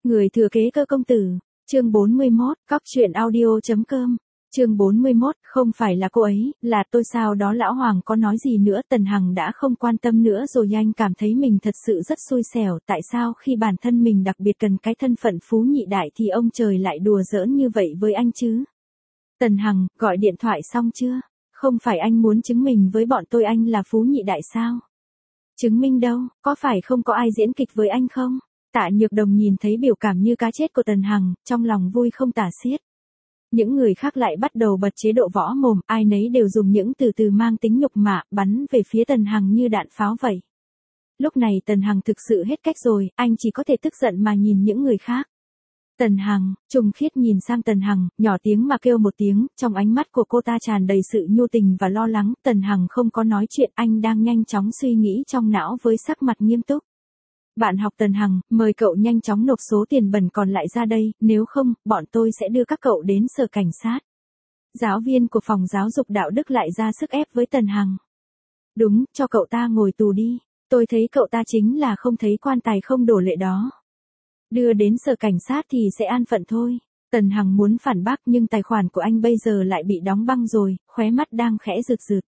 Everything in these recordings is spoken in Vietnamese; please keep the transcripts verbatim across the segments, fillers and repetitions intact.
Người thừa kế Cơ công tử, chương bốn mươi mốt, cóc truyện audio.com, chương bốn mươi mốt, không phải là cô ấy, là tôi sao đó lão Hoàng có nói gì nữa, Tần Hằng đã không quan tâm nữa rồi, anh cảm thấy mình thật sự rất xui xẻo, tại sao khi bản thân mình đặc biệt cần cái thân phận phú nhị đại thì ông trời lại đùa giỡn như vậy với anh chứ? Tần Hằng, gọi điện thoại xong chưa? Không phải anh muốn chứng minh với bọn tôi anh là phú nhị đại sao? Chứng minh đâu, có phải không có ai diễn kịch với anh không? Tạ Nhược Đồng nhìn thấy biểu cảm như cá chết của Tần Hằng, trong lòng vui không tả xiết. Những người khác lại bắt đầu bật chế độ võ mồm, ai nấy đều dùng những từ từ mang tính nhục mạ, bắn về phía Tần Hằng như đạn pháo vậy. Lúc này Tần Hằng thực sự hết cách rồi, anh chỉ có thể tức giận mà nhìn những người khác. Tần Hằng, Trung Khiết nhìn sang Tần Hằng, nhỏ tiếng mà kêu một tiếng, trong ánh mắt của cô ta tràn đầy sự nhu tình và lo lắng. Tần Hằng không có nói chuyện, anh đang nhanh chóng suy nghĩ trong não với sắc mặt nghiêm túc. Bạn học Tần Hằng, mời cậu nhanh chóng nộp số tiền bẩn còn lại ra đây, nếu không, bọn tôi sẽ đưa các cậu đến sở cảnh sát. Giáo viên của phòng giáo dục đạo đức lại ra sức ép với Tần Hằng. Đúng, cho cậu ta ngồi tù đi, tôi thấy cậu ta chính là không thấy quan tài không đổ lệ đó. Đưa đến sở cảnh sát thì sẽ an phận thôi. Tần Hằng muốn phản bác nhưng tài khoản của anh bây giờ lại bị đóng băng rồi, khóe mắt đang khẽ rực rực.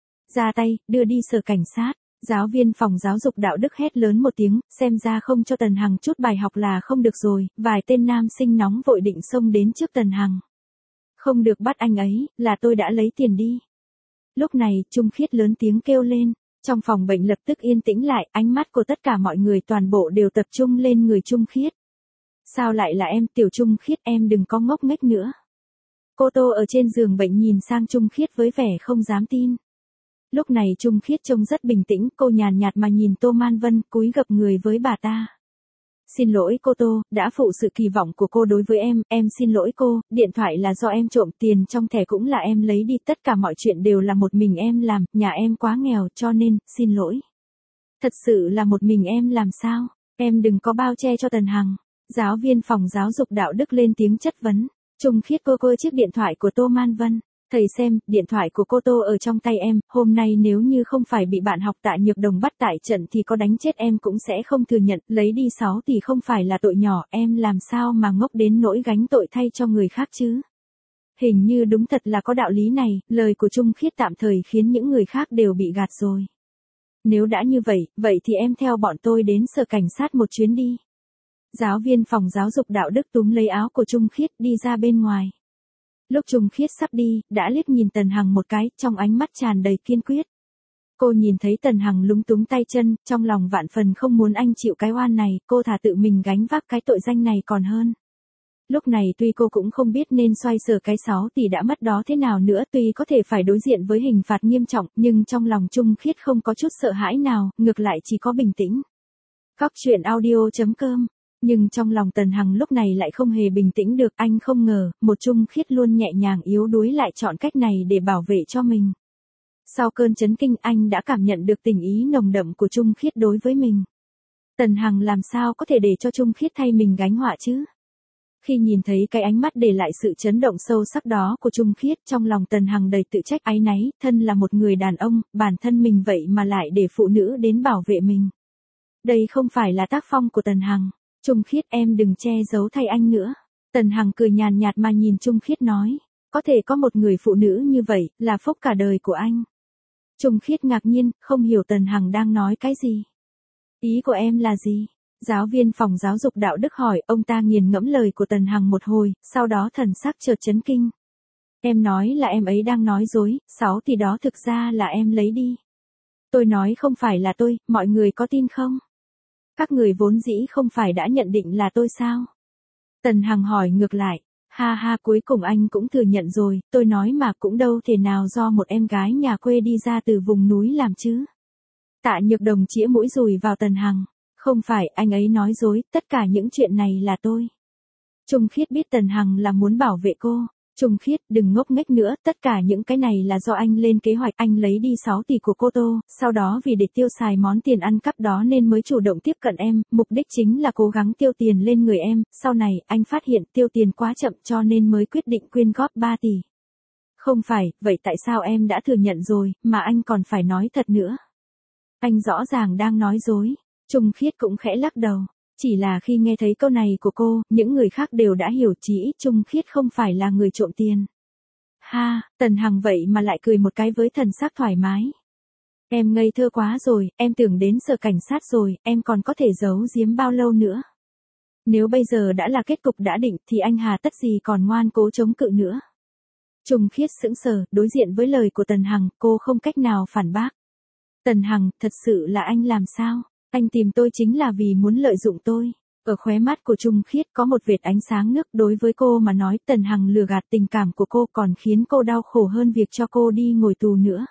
Ra tay, đưa đi sở cảnh sát. Giáo viên phòng giáo dục đạo đức hét lớn một tiếng, xem ra không cho Tần Hằng chút bài học là không được rồi, vài tên nam sinh nóng vội định xông đến trước Tần Hằng. Không được bắt anh ấy, là tôi đã lấy tiền đi. Lúc này, Trung Khiết lớn tiếng kêu lên, trong phòng bệnh lập tức yên tĩnh lại, ánh mắt của tất cả mọi người toàn bộ đều tập trung lên người Trung Khiết. Sao lại là em, Tiểu Trung Khiết, em đừng có ngốc nghếch nữa. Cô Tô ở trên giường bệnh nhìn sang Trung Khiết với vẻ không dám tin. Lúc này Trung Khiết trông rất bình tĩnh, cô nhàn nhạt mà nhìn Tô Man Vân, cúi gập người với bà ta. Xin lỗi cô Tô, đã phụ sự kỳ vọng của cô đối với em, em xin lỗi cô, điện thoại là do em trộm, tiền trong thẻ cũng là em lấy đi, tất cả mọi chuyện đều là một mình em làm, nhà em quá nghèo cho nên, xin lỗi. Thật sự là một mình em làm sao, em đừng có bao che cho Tần Hằng. Giáo viên phòng giáo dục đạo đức lên tiếng chất vấn, Trung Khiết cô cô chiếc điện thoại của Tô Man Vân. Thầy xem, điện thoại của cô Tô ở trong tay em, hôm nay nếu như không phải bị bạn học Tạ Nhược Đồng bắt tại trận thì có đánh chết em cũng sẽ không thừa nhận, lấy đi sáu thì không phải là tội nhỏ, em làm sao mà ngốc đến nỗi gánh tội thay cho người khác chứ. Hình như đúng thật là có đạo lý này, lời của Trung Khiết tạm thời khiến những người khác đều bị gạt rồi. Nếu đã như vậy, vậy thì em theo bọn tôi đến sở cảnh sát một chuyến đi. Giáo viên phòng giáo dục đạo đức túm lấy áo của Trung Khiết đi ra bên ngoài. Lúc Trung Khiết sắp đi, đã liếc nhìn Tần Hằng một cái, trong ánh mắt tràn đầy kiên quyết. Cô nhìn thấy Tần Hằng lúng túng tay chân, trong lòng vạn phần không muốn anh chịu cái oan này, cô thà tự mình gánh vác cái tội danh này còn hơn. Lúc này tuy cô cũng không biết nên xoay sở cái sáu tỷ đã mất đó thế nào nữa, tuy có thể phải đối diện với hình phạt nghiêm trọng, nhưng trong lòng Trung Khiết không có chút sợ hãi nào, ngược lại chỉ có bình tĩnh. Cóc truyện audio.com. Nhưng trong lòng Tần Hằng lúc này lại không hề bình tĩnh được, anh không ngờ, một Trung Khiết luôn nhẹ nhàng yếu đuối lại chọn cách này để bảo vệ cho mình. Sau cơn chấn kinh anh đã cảm nhận được tình ý nồng đậm của Trung Khiết đối với mình. Tần Hằng làm sao có thể để cho Trung Khiết thay mình gánh họa chứ? Khi nhìn thấy cái ánh mắt để lại sự chấn động sâu sắc đó của Trung Khiết, trong lòng Tần Hằng đầy tự trách áy náy, thân là một người đàn ông, bản thân mình vậy mà lại để phụ nữ đến bảo vệ mình. Đây không phải là tác phong của Tần Hằng. Trung Khiết em đừng che giấu thay anh nữa. Tần Hằng cười nhàn nhạt mà nhìn Trung Khiết nói. Có thể có một người phụ nữ như vậy, là phúc cả đời của anh. Trung Khiết ngạc nhiên, không hiểu Tần Hằng đang nói cái gì. Ý của em là gì? Giáo viên phòng giáo dục đạo đức hỏi, ông ta nghiền ngẫm lời của Tần Hằng một hồi, sau đó thần sắc chợt chấn kinh. Em nói là em ấy đang nói dối, sáu thì đó thực ra là em lấy đi. Tôi nói không phải là tôi, mọi người có tin không? Các người vốn dĩ không phải đã nhận định là tôi sao? Tần Hằng hỏi ngược lại, ha ha cuối cùng anh cũng thừa nhận rồi, tôi nói mà cũng đâu thể nào do một em gái nhà quê đi ra từ vùng núi làm chứ. Tạ Nhược Đồng chĩa mũi dùi vào Tần Hằng, không phải anh ấy nói dối, tất cả những chuyện này là tôi. Trung Khiết biết Tần Hằng là muốn bảo vệ cô. Trung Khiết, đừng ngốc nghếch nữa, tất cả những cái này là do anh lên kế hoạch, anh lấy đi sáu tỷ của cô Tô, sau đó vì để tiêu xài món tiền ăn cắp đó nên mới chủ động tiếp cận em, mục đích chính là cố gắng tiêu tiền lên người em, sau này, anh phát hiện tiêu tiền quá chậm cho nên mới quyết định quyên góp ba tỷ. Không phải, vậy tại sao em đã thừa nhận rồi, mà anh còn phải nói thật nữa? Anh rõ ràng đang nói dối. Trung Khiết cũng khẽ lắc đầu. Chỉ là khi nghe thấy câu này của cô, những người khác đều đã hiểu chí ít Trung Khiết không phải là người trộm tiền. Ha, Tần Hằng vậy mà lại cười một cái với thần sắc thoải mái. Em ngây thơ quá rồi, em tưởng đến sở cảnh sát rồi, em còn có thể giấu giếm bao lâu nữa. Nếu bây giờ đã là kết cục đã định thì anh hà tất gì còn ngoan cố chống cự nữa. Trung Khiết sững sờ, đối diện với lời của Tần Hằng, cô không cách nào phản bác. Tần Hằng, thật sự là anh làm sao? Anh tìm tôi chính là vì muốn lợi dụng tôi. Ở khóe mắt của Trung Khiết có một vệt ánh sáng nước, đối với cô mà nói Tần Hằng lừa gạt tình cảm của cô còn khiến cô đau khổ hơn việc cho cô đi ngồi tù nữa.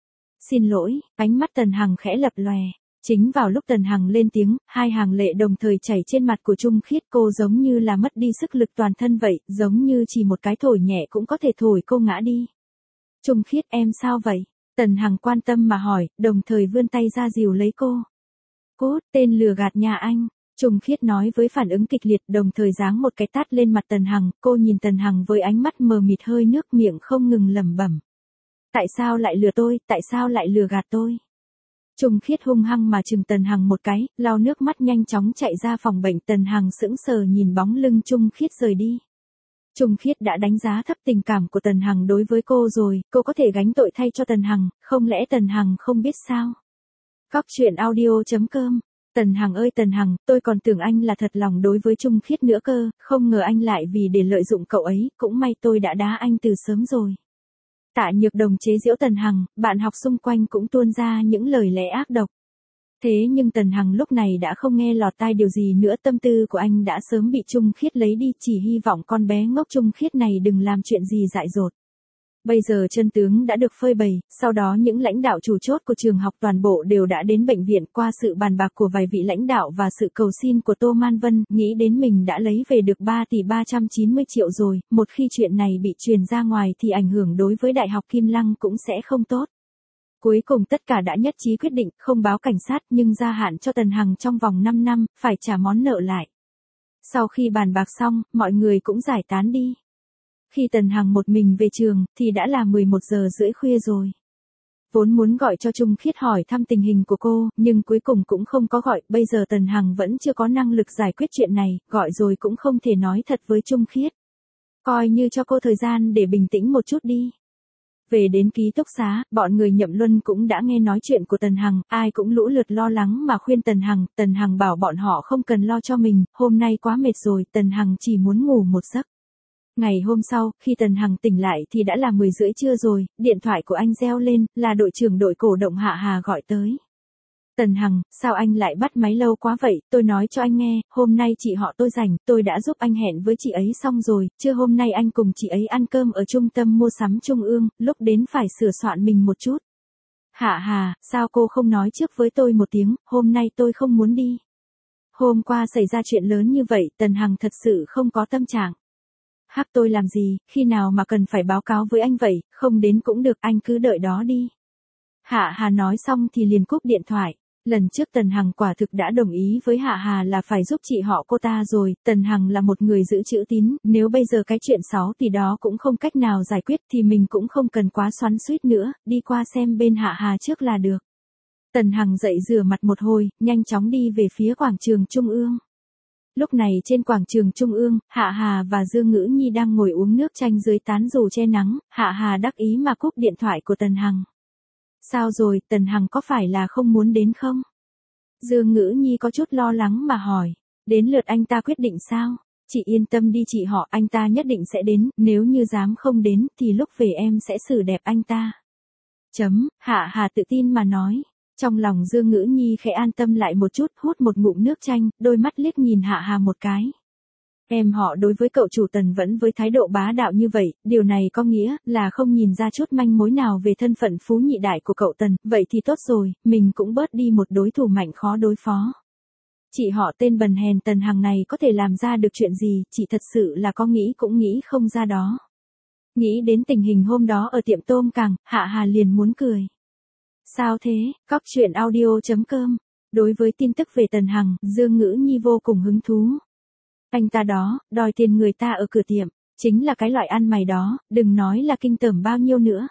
Xin lỗi, ánh mắt Tần Hằng khẽ lập lòe. Chính vào lúc Tần Hằng lên tiếng, hai hàng lệ đồng thời chảy trên mặt của Trung Khiết, cô giống như là mất đi sức lực toàn thân vậy, giống như chỉ một cái thổi nhẹ cũng có thể thổi cô ngã đi. Trung Khiết, em sao vậy? Tần Hằng quan tâm mà hỏi, đồng thời vươn tay ra dìu lấy cô. Cút, tên lừa gạt nhà anh. Trung Khiết nói với phản ứng kịch liệt, đồng thời giáng một cái tát lên mặt Tần Hằng, cô nhìn Tần Hằng với ánh mắt mờ mịt hơi nước, miệng không ngừng lẩm bẩm. Tại sao lại lừa tôi, tại sao lại lừa gạt tôi? Trung Khiết hung hăng mà chừng Tần Hằng một cái, lau nước mắt nhanh chóng chạy ra phòng bệnh. Tần Hằng sững sờ nhìn bóng lưng Trung Khiết rời đi. Trung Khiết đã đánh giá thấp tình cảm của Tần Hằng đối với cô rồi, cô có thể gánh tội thay cho Tần Hằng, không lẽ Tần Hằng không biết sao? Cóc truyện audio chấm com. Tần Hằng ơi Tần Hằng, tôi còn tưởng anh là thật lòng đối với Trung Khiết nữa cơ, không ngờ anh lại vì để lợi dụng cậu ấy, cũng may tôi đã đá anh từ sớm rồi. Tạ Nhược Đồng chế giễu Tần Hằng, bạn học xung quanh cũng tuôn ra những lời lẽ ác độc. Thế nhưng Tần Hằng lúc này đã không nghe lọt tai điều gì nữa, tâm tư của anh đã sớm bị Trung Khiết lấy đi, chỉ hy vọng con bé ngốc Trung Khiết này đừng làm chuyện gì dại dột. Bây giờ chân tướng đã được phơi bày, sau đó những lãnh đạo chủ chốt của trường học toàn bộ đều đã đến bệnh viện. Qua sự bàn bạc của vài vị lãnh đạo và sự cầu xin của Tô Man Vân, nghĩ đến mình đã lấy về được ba tỷ ba trăm chín mươi triệu rồi, một khi chuyện này bị truyền ra ngoài thì ảnh hưởng đối với Đại học Kim Lăng cũng sẽ không tốt. Cuối cùng tất cả đã nhất trí quyết định không báo cảnh sát nhưng gia hạn cho Tần Hằng trong vòng năm năm, phải trả món nợ lại. Sau khi bàn bạc xong, mọi người cũng giải tán đi. Khi Tần Hằng một mình về trường, thì đã là mười một giờ rưỡi khuya rồi. Vốn muốn gọi cho Trung Khiết hỏi thăm tình hình của cô, nhưng cuối cùng cũng không có gọi, bây giờ Tần Hằng vẫn chưa có năng lực giải quyết chuyện này, gọi rồi cũng không thể nói thật với Trung Khiết. Coi như cho cô thời gian để bình tĩnh một chút đi. Về đến ký túc xá, bọn người Nhậm Luân cũng đã nghe nói chuyện của Tần Hằng, ai cũng lũ lượt lo lắng mà khuyên Tần Hằng, Tần Hằng bảo bọn họ không cần lo cho mình, hôm nay quá mệt rồi, Tần Hằng chỉ muốn ngủ một giấc. Ngày hôm sau, khi Tần Hằng tỉnh lại thì đã là mười rưỡi trưa rồi, điện thoại của anh reo lên, là đội trưởng đội cổ động Hạ Hà gọi tới. Tần Hằng, sao anh lại bắt máy lâu quá vậy, tôi nói cho anh nghe, hôm nay chị họ tôi rảnh, tôi đã giúp anh hẹn với chị ấy xong rồi, trưa hôm nay anh cùng chị ấy ăn cơm ở trung tâm mua sắm Trung ương, lúc đến phải sửa soạn mình một chút. Hạ Hà, sao cô không nói trước với tôi một tiếng, hôm nay tôi không muốn đi. Hôm qua xảy ra chuyện lớn như vậy, Tần Hằng thật sự không có tâm trạng. Hắc tôi làm gì, khi nào mà cần phải báo cáo với anh vậy, không đến cũng được, anh cứ đợi đó đi. Hạ Hà nói xong thì liền cúp điện thoại. Lần trước Tần Hằng quả thực đã đồng ý với Hạ Hà là phải giúp chị họ cô ta rồi, Tần Hằng là một người giữ chữ tín, nếu bây giờ cái chuyện sáu tỷ đó cũng không cách nào giải quyết thì mình cũng không cần quá xoắn xuýt nữa, đi qua xem bên Hạ Hà trước là được. Tần Hằng dậy rửa mặt một hồi, nhanh chóng đi về phía quảng trường Trung ương. Lúc này trên quảng trường Trung ương, Hạ Hà và Dương Ngữ Nhi đang ngồi uống nước chanh dưới tán dù che nắng, Hạ Hà đắc ý mà cúp điện thoại của Tần Hằng. Sao rồi, Tần Hằng có phải là không muốn đến không? Dương Ngữ Nhi có chút lo lắng mà hỏi, đến lượt anh ta quyết định sao? Chị yên tâm đi chị họ, anh ta nhất định sẽ đến, nếu như dám không đến thì lúc về em sẽ xử đẹp anh ta. Chấm, Hạ Hà tự tin mà nói. Trong lòng Dương Ngữ Nhi khẽ an tâm lại một chút, hút một ngụm nước chanh, đôi mắt liếc nhìn Hạ Hà một cái. Em họ đối với cậu chủ Tần vẫn với thái độ bá đạo như vậy, điều này có nghĩa là không nhìn ra chút manh mối nào về thân phận phú nhị đại của cậu Tần, vậy thì tốt rồi, mình cũng bớt đi một đối thủ mạnh khó đối phó. Chị họ tên bần hèn Tần Hằng này có thể làm ra được chuyện gì, chị thật sự là có nghĩ cũng nghĩ không ra đó. Nghĩ đến tình hình hôm đó ở tiệm tôm càng, Hạ Hà liền muốn cười. Sao thế, cóc truyện audio chấm com. Đối với tin tức về Tần Hằng, Dương Ngữ Nhi vô cùng hứng thú. Anh ta đó, đòi tiền người ta ở cửa tiệm, chính là cái loại ăn mày đó, đừng nói là kinh tởm bao nhiêu nữa.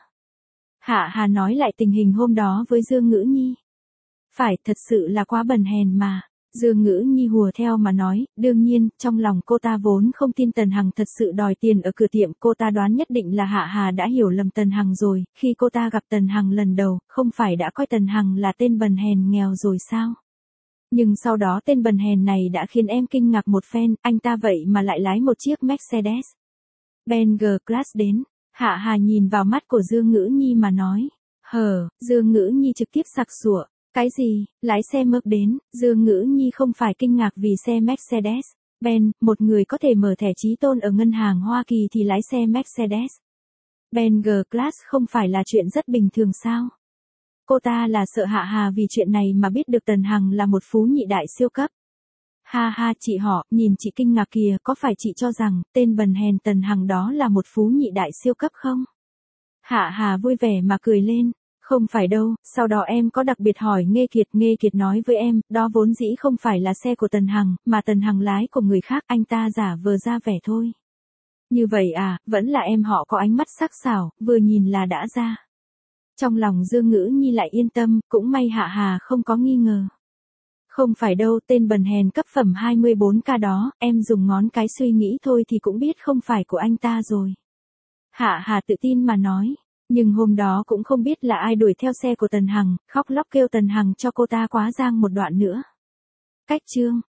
Hạ Hà nói lại tình hình hôm đó với Dương Ngữ Nhi. Phải, thật sự là quá bần hèn mà. Dương Ngữ Nhi hùa theo mà nói, đương nhiên, trong lòng cô ta vốn không tin Tần Hằng thật sự đòi tiền ở cửa tiệm, cô ta đoán nhất định là Hạ Hà đã hiểu lầm Tần Hằng rồi, khi cô ta gặp Tần Hằng lần đầu, không phải đã coi Tần Hằng là tên bần hèn nghèo rồi sao? Nhưng sau đó tên bần hèn này đã khiến em kinh ngạc một phen, anh ta vậy mà lại lái một chiếc Mercedes Benz G-Class đến. Hạ Hà nhìn vào mắt của Dương Ngữ Nhi mà nói, hờ, Dương Ngữ Nhi trực tiếp sặc sụa. Cái gì, lái xe Merc đến, Dương Ngữ Nhi không phải kinh ngạc vì xe Mercedes Benz, một người có thể mở thẻ trí tôn ở ngân hàng Hoa Kỳ thì lái xe Mercedes Benz G-Class không phải là chuyện rất bình thường sao? Cô ta là sợ Hạ Hà vì chuyện này mà biết được Tần Hằng là một phú nhị đại siêu cấp. Ha ha chị họ, nhìn chị kinh ngạc kìa, có phải chị cho rằng, tên bần hèn Tần Hằng đó là một phú nhị đại siêu cấp không? Hạ Hà vui vẻ mà cười lên. Không phải đâu, sau đó em có đặc biệt hỏi Nghê Kiệt, Nghê Kiệt nói với em, đó vốn dĩ không phải là xe của Tần Hằng, mà Tần Hằng lái của người khác, anh ta giả vờ ra vẻ thôi. Như vậy à, vẫn là em họ có ánh mắt sắc sảo, vừa nhìn là đã ra. Trong lòng Dương Ngữ Nhi lại yên tâm, cũng may Hạ Hà không có nghi ngờ. Không phải đâu, tên bần hèn cấp phẩm hai mươi bốn K đó, em dùng ngón cái suy nghĩ thôi thì cũng biết không phải của anh ta rồi. Hạ Hà tự tin mà nói. Nhưng hôm đó cũng không biết là ai đuổi theo xe của Tần Hằng, khóc lóc kêu Tần Hằng cho cô ta quá giang một đoạn nữa. Cách chương